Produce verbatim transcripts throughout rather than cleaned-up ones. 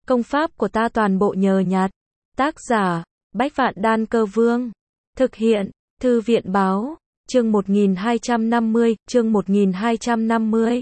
Công pháp của ta toàn bộ nhờ nhặt. Tác giả, Bách Vạn Đan Cơ Vương. Thực hiện, Thư viện báo, chương một nghìn hai trăm năm mươi, chương một nghìn hai trăm năm mươi.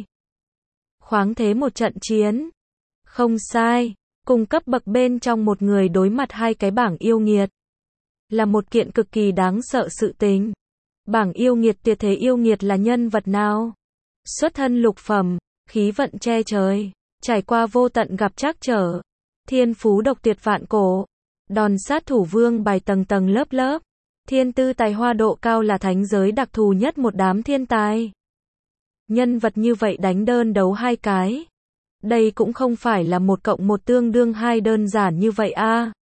Khoáng thế một trận chiến. Không sai, cùng cấp bậc bên trong một người đối mặt hai cái bảng yêu nghiệt. Là một kiện cực kỳ đáng sợ sự tình. Bảng yêu nghiệt tuyệt thế yêu nghiệt là nhân vật nào? Xuất thân lục phẩm, khí vận che trời, trải qua vô tận gặp trắc trở, thiên phú độc tuyệt vạn cổ, đòn sát thủ vương bài tầng tầng lớp lớp, thiên tư tài hoa độ cao là thánh giới đặc thù nhất một đám thiên tài. Nhân vật như vậy đánh đơn đấu hai cái. Đây cũng không phải là một cộng một tương đương hai đơn giản như vậy a. À.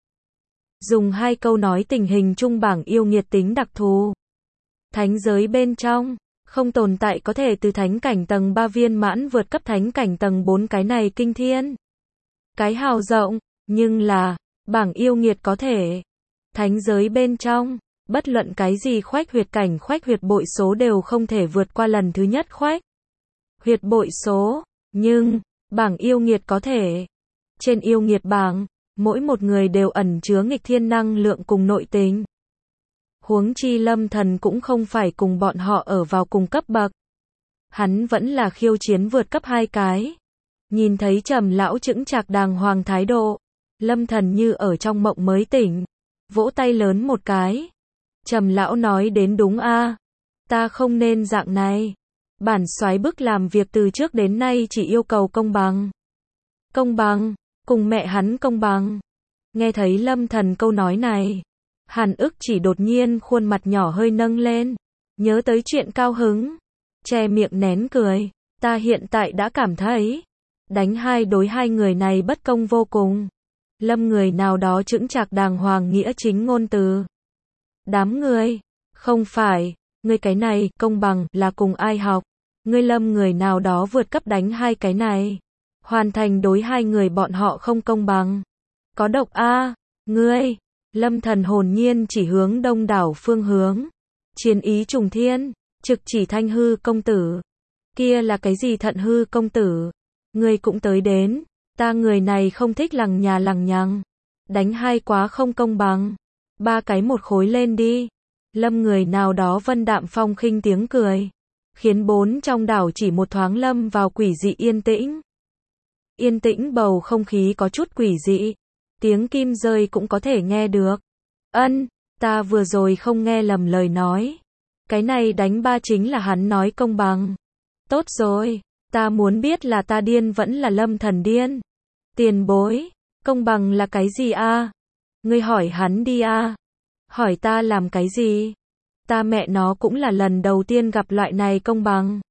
Dùng hai câu nói tình hình chung bảng yêu nghiệt tính đặc thù. Thánh giới bên trong, không tồn tại có thể từ thánh cảnh tầng ba viên mãn vượt cấp thánh cảnh tầng bốn cái này kinh thiên. Cái hào rộng, nhưng là, bảng yêu nghiệt có thể. Thánh giới bên trong, bất luận cái gì khoách huyệt cảnh khoách huyệt bội số đều không thể vượt qua lần thứ nhất khoách huyệt bội số, nhưng, bảng yêu nghiệt có thể. Trên yêu nghiệt bảng, mỗi một người đều ẩn chứa nghịch thiên năng lượng cùng nội tình. Huống chi Lâm Thần cũng không phải cùng bọn họ ở vào cùng cấp bậc. Hắn vẫn là khiêu chiến vượt cấp hai cái. Nhìn thấy Trầm lão chững chạc đàng hoàng thái độ, Lâm Thần như ở trong mộng mới tỉnh, vỗ tay lớn một cái. Trầm lão nói đến đúng a, ta không nên dạng này. Bản soái bức làm việc từ trước đến nay chỉ yêu cầu công bằng. Công bằng, cùng mẹ hắn công bằng. Nghe thấy Lâm Thần câu nói này, Hàn Ức chỉ đột nhiên khuôn mặt nhỏ hơi nâng lên, nhớ tới chuyện cao hứng, che miệng nén cười, ta hiện tại đã cảm thấy, đánh hai đối hai người này bất công vô cùng. Lâm người nào đó chững chạc đàng hoàng nghĩa chính ngôn từ. Đám người, không phải, ngươi cái này, công bằng, là cùng ai học, ngươi Lâm người nào đó vượt cấp đánh hai cái này, hoàn thành đối hai người bọn họ không công bằng. Có độc a, ngươi. Lâm Thần hồn nhiên chỉ hướng đông đảo phương hướng. Chiến ý trùng thiên, trực chỉ Thanh Hư công tử. Kia là cái gì Thận Hư công tử? Ngươi cũng tới đến, ta người này không thích lằng nhà lằng nhằng. Đánh hai quá không công bằng. Ba cái một khối lên đi. Lâm người nào đó vân đạm phong khinh tiếng cười. Khiến bốn trong đảo chỉ một thoáng lâm vào quỷ dị yên tĩnh. Yên tĩnh bầu không khí có chút quỷ dị. Tiếng kim rơi cũng có thể nghe được. Ân, ta vừa rồi không nghe lầm lời nói. Cái này đánh ba chính là hắn nói công bằng. Tốt rồi, ta muốn biết là ta điên vẫn là Lâm Thần điên. Tiền bối, công bằng là cái gì a? À? Ngươi hỏi hắn đi a. À? Hỏi ta làm cái gì? Ta mẹ nó cũng là lần đầu tiên gặp loại này công bằng.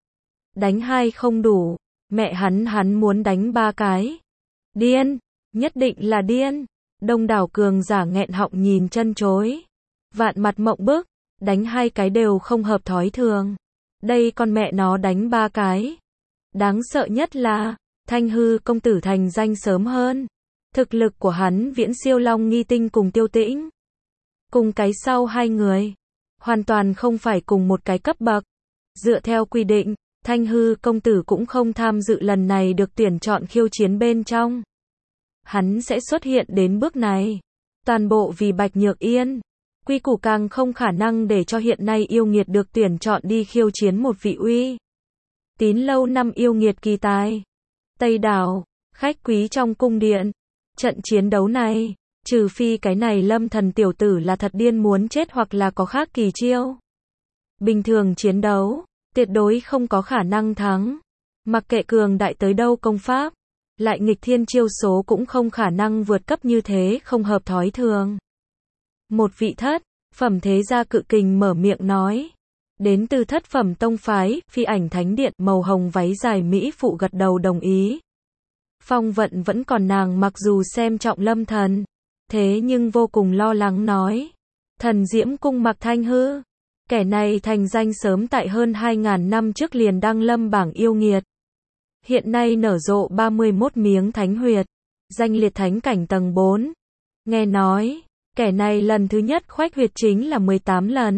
Đánh hai không đủ, mẹ hắn hắn muốn đánh ba cái. Điên. Nhất định là điên. Đông đảo cường giả nghẹn họng nhìn chân chối. Vạn mặt mộng bức, đánh hai cái đều không hợp thói thường. Đây con mẹ nó đánh ba cái. Đáng sợ nhất là, Thanh Hư công tử thành danh sớm hơn. Thực lực của hắn viễn siêu Long Nghi Tinh cùng Tiêu Tĩnh. Cùng cái sau hai người, hoàn toàn không phải cùng một cái cấp bậc. Dựa theo quy định, Thanh Hư công tử cũng không tham dự lần này được tuyển chọn khiêu chiến bên trong. Hắn sẽ xuất hiện đến bước này. Toàn bộ vì Bạch Nhược Yên. Quy củ càng không khả năng để cho hiện nay yêu nghiệt được tuyển chọn đi khiêu chiến một vị uy tín lâu năm yêu nghiệt kỳ tài. Tây đảo, khách quý trong cung điện. Trận chiến đấu này, trừ phi cái này Lâm Thần tiểu tử là thật điên muốn chết hoặc là có khác kỳ chiêu. Bình thường chiến đấu, tuyệt đối không có khả năng thắng. Mặc kệ cường đại tới đâu công pháp, lại nghịch thiên chiêu số cũng không khả năng vượt cấp như thế không hợp thói thường. Một vị thất phẩm thế gia cự kình mở miệng nói. Đến từ thất phẩm tông phái, Phi Ảnh Thánh Điện, màu hồng váy dài mỹ phụ gật đầu đồng ý. Phong Vận vẫn còn nàng mặc dù xem trọng Lâm Thần, thế nhưng vô cùng lo lắng nói. Thần Diễm Cung Mặc Thanh Hư, kẻ này thành danh sớm tại hơn hai ngàn năm trước liền đăng lâm bảng yêu nghiệt. Hiện nay nở rộ ba mươi mốt miếng thánh huyệt, danh liệt thánh cảnh tầng bốn. Nghe nói, kẻ này lần thứ nhất khoách huyệt chính là mười tám lần.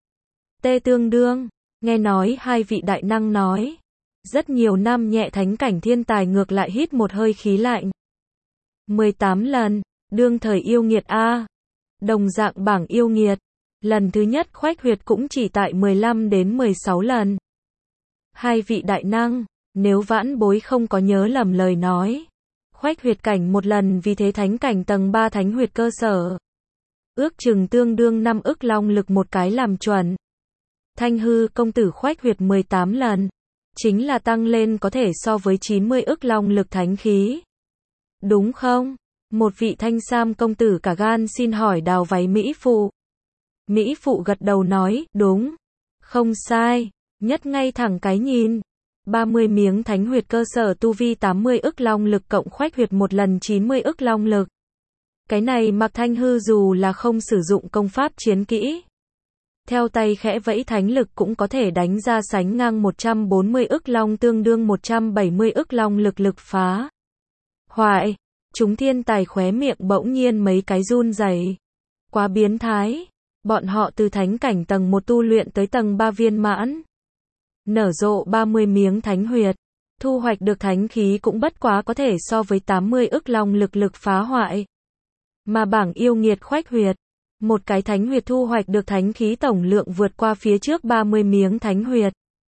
Tê tương đương, nghe nói hai vị đại năng nói. Rất nhiều năm nhẹ thánh cảnh thiên tài ngược lại hít một hơi khí lạnh. mười tám lần, đương thời yêu nghiệt A. Đồng dạng bảng yêu nghiệt, lần thứ nhất khoách huyệt cũng chỉ tại mười lăm đến mười sáu lần. Hai vị đại năng, nếu vãn bối không có nhớ lầm lời nói, khoách huyệt cảnh một lần vì thế thánh cảnh tầng ba thánh huyệt cơ sở. Ước chừng tương đương năm ức long lực một cái làm chuẩn. Thanh hư công tử khoách huyệt mười tám lần, chính là tăng lên có thể so với chín mươi ức long lực thánh khí. Đúng không? Một vị thanh sam công tử cả gan xin hỏi đào váy Mỹ phụ. Mỹ phụ gật đầu nói, đúng, không sai, nhất ngay thẳng cái nhìn. ba mươi miếng thánh huyệt cơ sở tu vi tám mươi ức long lực cộng khoách huyệt một lần chín mươi ức long lực. Cái này Mạc Thanh Hư dù là không sử dụng công pháp chiến kỹ, theo tay khẽ vẫy thánh lực cũng có thể đánh ra sánh ngang một trăm bốn mươi ức long tương đương một trăm bảy mươi ức long lực lực phá. Hoại, chúng thiên tài khóe miệng bỗng nhiên mấy cái run rẩy. Quá biến thái, bọn họ từ thánh cảnh tầng một tu luyện tới tầng ba viên mãn. Nở rộ ba mươi miếng thánh huyệt, thu hoạch được thánh khí cũng bất quá có thể so với tám mươi ức long lực lực phá hoại. Mà bảng yêu nghiệt khoách huyệt, một cái thánh huyệt thu hoạch được thánh khí tổng lượng vượt qua phía trước ba mươi miếng thánh huyệt.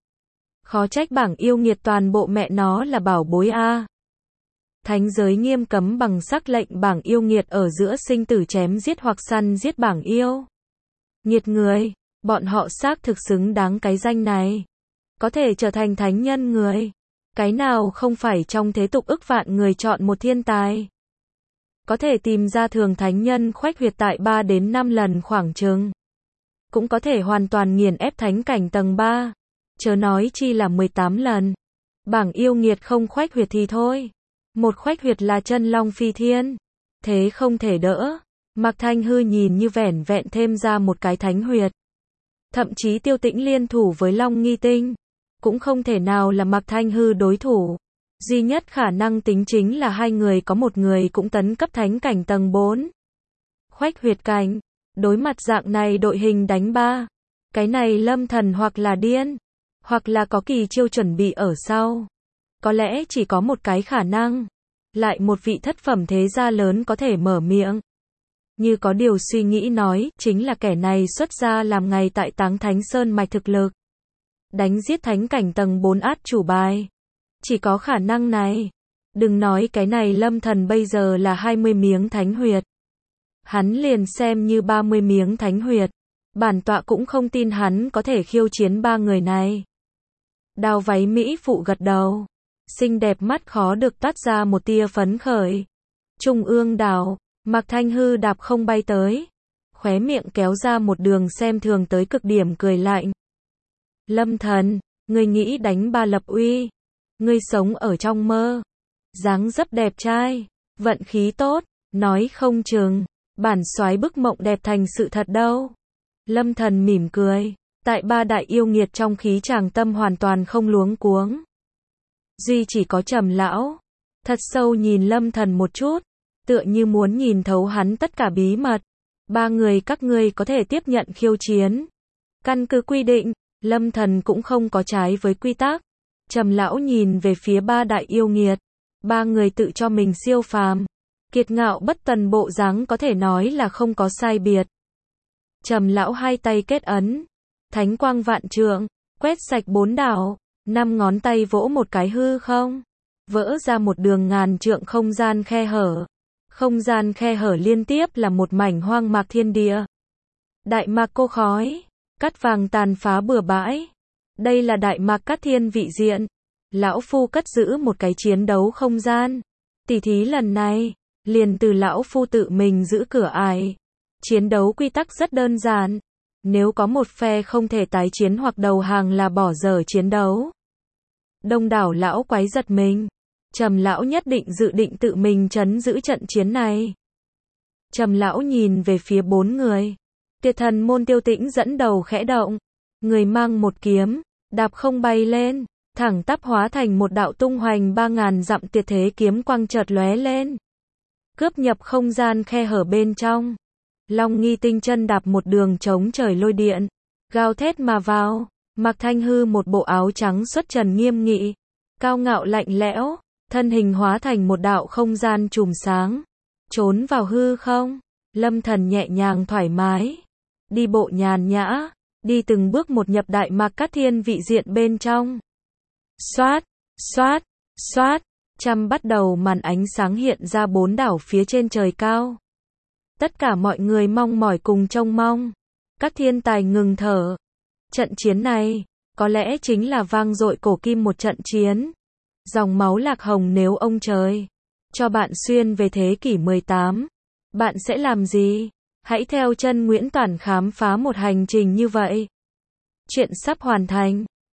Khó trách bảng yêu nghiệt toàn bộ mẹ nó là bảo bối A. Thánh giới nghiêm cấm bằng sắc lệnh bảng yêu nghiệt ở giữa sinh tử chém giết hoặc săn giết bảng yêu nghiệt người, bọn họ xác thực xứng đáng cái danh này. Có thể trở thành thánh nhân người, cái nào không phải trong thế tục ức vạn người chọn một thiên tài. Có thể tìm ra thường thánh nhân khoách huyệt tại ba đến năm lần khoảng chừng. Cũng có thể hoàn toàn nghiền ép thánh cảnh tầng ba. Chớ nói chi là mười tám lần. Bảng yêu nghiệt không khoách huyệt thì thôi. Một khoách huyệt là chân long phi thiên. Thế không thể đỡ. Mạc Thanh Hư nhìn như vẻn vẹn thêm ra một cái thánh huyệt. Thậm chí Tiêu Tĩnh liên thủ với Long Nghi Tinh. Cũng không thể nào là Mạc Thanh Hư đối thủ. Duy nhất khả năng tính chính là hai người có một người cũng tấn cấp thánh cảnh tầng bốn. Khoách huyệt cảnh, đối mặt dạng này đội hình đánh ba. Cái này Lâm Thần hoặc là điên, hoặc là có kỳ chiêu chuẩn bị ở sau. Có lẽ chỉ có một cái khả năng. Lại một vị thất phẩm thế gia lớn có thể mở miệng. Như có điều suy nghĩ nói, chính là kẻ này xuất ra làm ngày tại Táng Thánh Sơn mạch thực lực. Đánh giết thánh cảnh tầng bốn át chủ bài. Chỉ có khả năng này. Đừng nói cái này Lâm Thần bây giờ là hai mươi miếng thánh huyệt. Hắn liền xem như ba mươi miếng thánh huyệt. Bản tọa cũng không tin hắn có thể khiêu chiến ba người này. Đào váy Mỹ phụ gật đầu. Xinh đẹp mắt khó được toát ra một tia phấn khởi. Trung ương đảo, Mạc Thanh Hư đạp không bay tới. Khóe miệng kéo ra một đường xem thường tới cực điểm cười lạnh. Lâm Thần, ngươi nghĩ đánh ba lập uy. Ngươi sống ở trong mơ. Dáng dấp đẹp trai, vận khí tốt, nói không chừng, bản soái bức mộng đẹp thành sự thật đâu. Lâm Thần mỉm cười, tại ba đại yêu nghiệt trong khí chàng tâm hoàn toàn không luống cuống. Duy chỉ có Trầm lão, thật sâu nhìn Lâm Thần một chút, tựa như muốn nhìn thấu hắn tất cả bí mật. Ba người các ngươi có thể tiếp nhận khiêu chiến. Căn cứ quy định, Lâm Thần cũng không có trái với quy tắc. Trầm lão nhìn về phía ba đại yêu nghiệt. Ba người tự cho mình siêu phàm. Kiệt ngạo bất tần bộ dáng có thể nói là không có sai biệt. Trầm lão hai tay kết ấn. Thánh quang vạn trượng, quét sạch bốn đảo. Năm ngón tay vỗ một cái hư không. Vỡ ra một đường ngàn trượng không gian khe hở. Không gian khe hở liên tiếp là một mảnh hoang mạc thiên địa. Đại mạc cô khói. Cát vàng tàn phá bừa bãi. Đây là đại mạc cát thiên vị diện. Lão phu cất giữ một cái chiến đấu không gian. Tỷ thí lần này, liền từ lão phu tự mình giữ cửa ải. Chiến đấu quy tắc rất đơn giản. Nếu có một phe không thể tái chiến hoặc đầu hàng là bỏ dở chiến đấu. Đông đảo lão quái giật mình. Trầm lão nhất định dự định tự mình trấn giữ trận chiến này. Trầm lão nhìn về phía bốn người. Tiệt thần môn Tiêu Tĩnh dẫn đầu khẽ động. Người mang một kiếm, đạp không bay lên, thẳng tắp hóa thành một đạo tung hoành ba ngàn dặm tuyệt thế kiếm quang chợt lóe lên. Cướp nhập không gian khe hở bên trong. Long Nghi Tinh chân đạp một đường chống trời lôi điện, gào thét mà vào. Mạc Thanh Hư một bộ áo trắng xuất trần nghiêm nghị, cao ngạo lạnh lẽo, thân hình hóa thành một đạo không gian chùm sáng, trốn vào hư không. Lâm Thần nhẹ nhàng thoải mái, đi bộ nhàn nhã, đi từng bước một nhập Đại Mạc Cát Thiên vị diện bên trong. Xoát, xoát, xoát, chăm bắt đầu màn ánh sáng hiện ra bốn đảo phía trên trời cao. Tất cả mọi người mong mỏi cùng trông mong. Các thiên tài ngừng thở. Trận chiến này, có lẽ chính là vang dội cổ kim một trận chiến. Dòng máu lạc hồng, nếu ông trời cho bạn xuyên về thế kỷ mười tám, bạn sẽ làm gì? Hãy theo chân Nguyễn Toản khám phá một hành trình như vậy. Chuyện sắp hoàn thành.